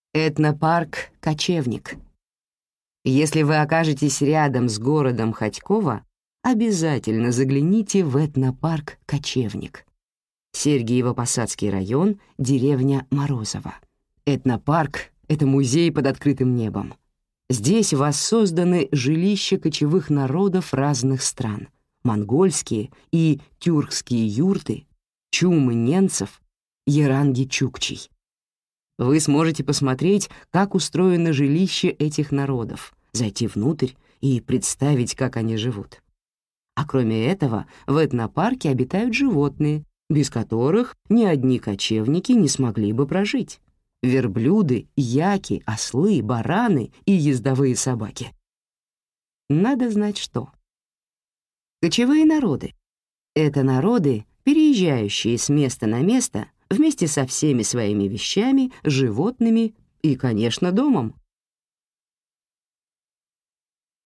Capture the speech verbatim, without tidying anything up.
Этнопарк «Кочевник». Если вы окажетесь рядом с городом Хотьково, обязательно загляните в этнопарк «Кочевник». Сергиево-Посадский район, деревня Морозово. Этнопарк — это музей под открытым небом. Здесь воссозданы жилища кочевых народов разных стран, монгольские и тюркские юрты, чумы ненцев, яранги чукчей. Вы сможете посмотреть, как устроено жилище этих народов, зайти внутрь и представить, как они живут. А кроме этого, в этнопарке обитают животные, без которых ни одни кочевники не смогли бы прожить. Верблюды, яки, ослы, бараны и ездовые собаки. Надо знать что. Кочевые народы — это народы, переезжающие с места на место вместе со всеми своими вещами, животными и, конечно, домом.